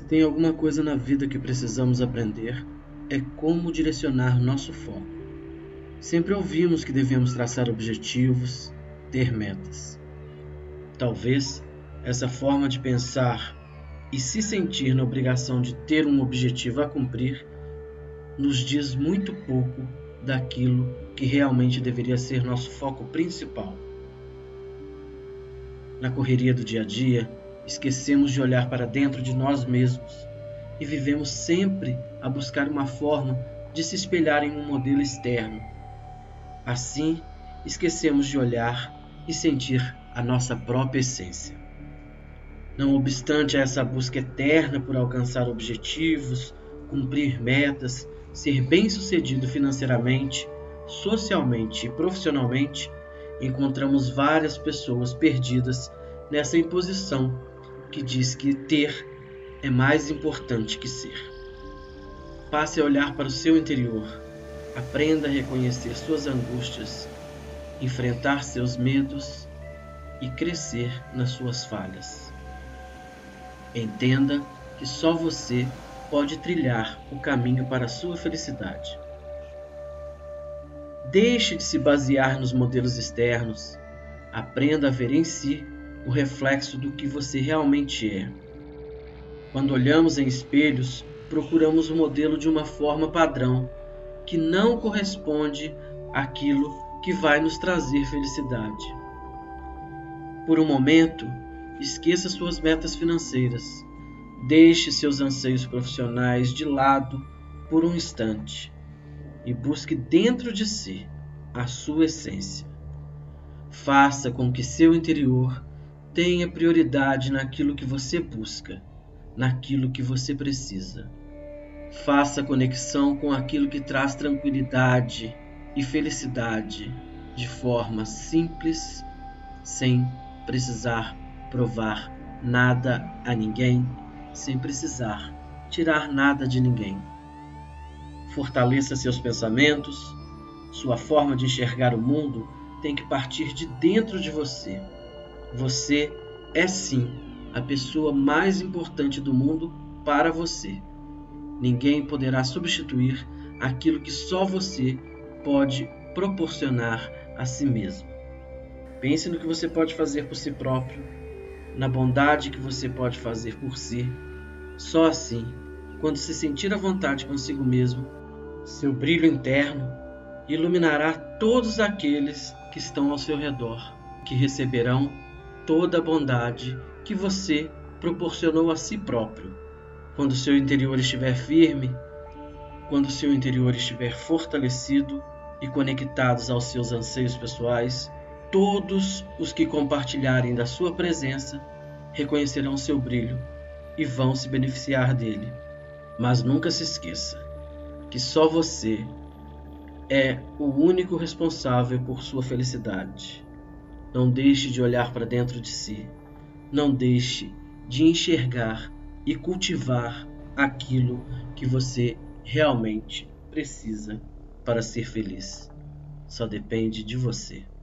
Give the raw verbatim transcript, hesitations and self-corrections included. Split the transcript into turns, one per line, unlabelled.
Tem alguma coisa na vida que precisamos aprender, é como direcionar nosso foco. Sempre ouvimos que devemos traçar objetivos, ter metas. Talvez essa forma de pensar e se sentir na obrigação de ter um objetivo a cumprir nos diz muito pouco daquilo que realmente deveria ser nosso foco principal. Na correria do dia a dia, esquecemos de olhar para dentro de nós mesmos e vivemos sempre a buscar uma forma de se espelhar em um modelo externo. Assim, esquecemos de olhar e sentir a nossa própria essência. Não obstante essa busca eterna por alcançar objetivos, cumprir metas, ser bem-sucedido financeiramente, socialmente e profissionalmente, encontramos várias pessoas perdidas nessa imposição que diz que ter é mais importante que ser. Passe a olhar para o seu interior, aprenda a reconhecer suas angústias, enfrentar seus medos e crescer nas suas falhas. Entenda que só você pode trilhar o caminho para a sua felicidade. Deixe de se basear nos modelos externos. Aprenda a ver em si o reflexo do que você realmente é. Quando olhamos em espelhos, procuramos o modelo de uma forma padrão que não corresponde àquilo que vai nos trazer felicidade. Por um momento, esqueça suas metas financeiras. Deixe seus anseios profissionais de lado por um instante e busque dentro de si a sua essência. Faça com que seu interior tenha prioridade naquilo que você busca, naquilo que você precisa. Faça conexão com aquilo que traz tranquilidade e felicidade de forma simples, sem precisar provar nada a ninguém, sem precisar tirar nada de ninguém. Fortaleça seus pensamentos. Sua forma de enxergar o mundo tem que partir de dentro de você. Você é sim a pessoa mais importante do mundo para você. Ninguém poderá substituir aquilo que só você pode proporcionar a si mesmo. Pense no que você pode fazer por si próprio, na bondade que você pode fazer por si. Só assim, quando se sentir à vontade consigo mesmo, seu brilho interno iluminará todos aqueles que estão ao seu redor, que receberão toda a bondade que você proporcionou a si próprio. Quando seu interior estiver firme, quando seu interior estiver fortalecido e conectados aos seus anseios pessoais, todos os que compartilharem da sua presença reconhecerão seu brilho e vão se beneficiar dele. Mas nunca se esqueça que só você é o único responsável por sua felicidade. Não deixe de olhar para dentro de si. Não deixe de enxergar e cultivar aquilo que você realmente precisa para ser feliz. Só depende de você.